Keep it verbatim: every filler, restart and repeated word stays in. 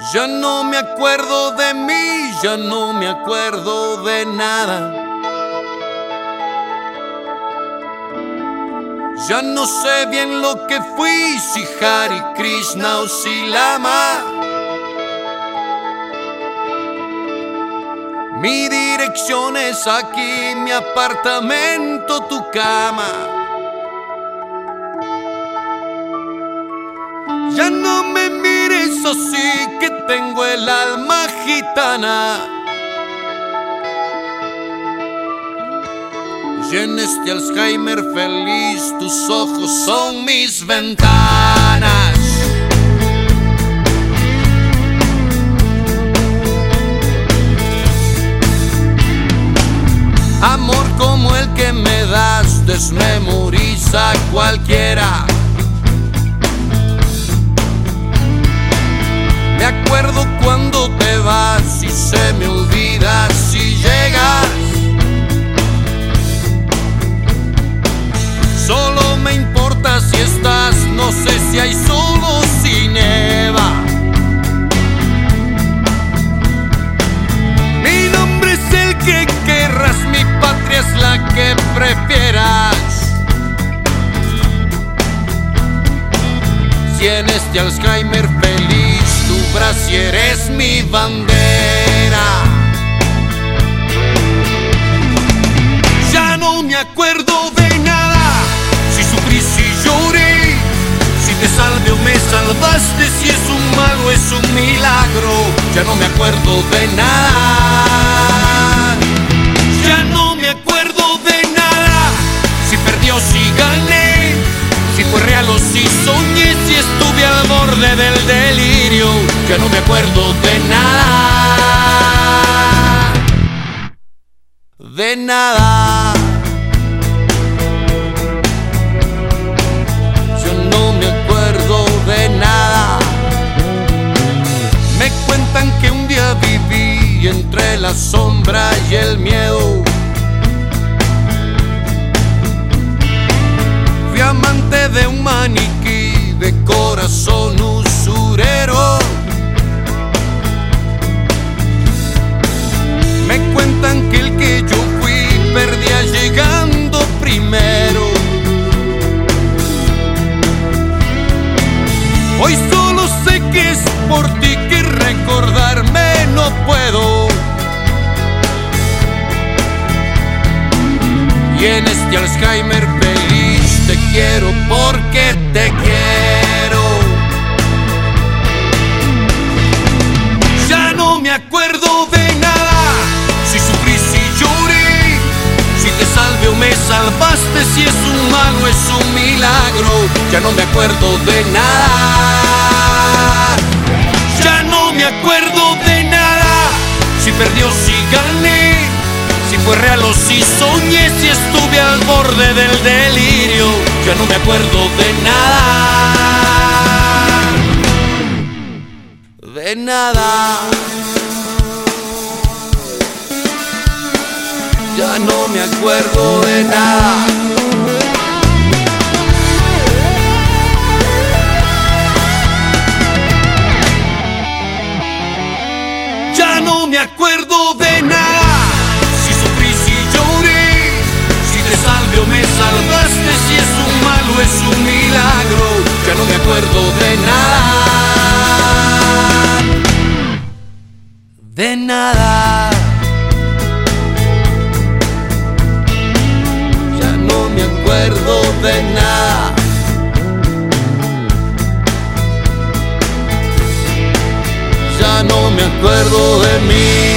Ya no me acuerdo de mí, ya no me acuerdo de nada. Ya no sé bien lo que fui, si Hare Krishna o si Lama. Mi dirección es aquí, mi apartamento, tu cama. Ya no me mires así, que tengo el alma gitana. Y en este Alzheimer feliz, tus ojos son mis ventanas. Amor como el que me das desmemoriza a cualquiera. Me acuerdo cuando te vas y se me olvida si llegas. Solo me importa si estás, no sé si hay sol o si nieva. Mi nombre es el que querrás, mi patria es la que prefieras. Si en este Alzheimer feliz tu brasier es mi bandera. Ya no me acuerdo de nada, si sufrí, si lloré, si te salvé o me salvaste, si es un mal o es un milagro. Ya no me acuerdo de nada. Ya no me acuerdo de nada, si perdí o si gané, si fue real o si soñé, si estuve al borde del delirio. Ya no me acuerdo de nada. De nada. Yo no me acuerdo de nada. Me cuentan que un día viví entre la sombra y el miedo. Fui amante de un maniquí de corazón usurero. Me cuentan que el que yo fui perdía llegando primero. Hoy solo sé que es por ti, que recordarme no puedo. Y en este Alzheimer feliz te quiero porque te quiero. Ya no me acuerdo de nada, si sufrí, si lloré, si te salvé o me salvaste, si es un mal o es un milagro. Ya no me acuerdo de nada. Ya no me acuerdo de nada, si perdí o si gané, si fue real o si soñé, si estuve al borde del delirio. Ya no me acuerdo de nada. De nada. Ya no me acuerdo de nada. Ya no me acuerdo de nada, si sufrí, si lloré, si te salvé o me salvaste, si es un mal o es un milagro. Ya no me acuerdo de nada. De nada. Ya no me acuerdo de nada. Ya no me acuerdo de mí.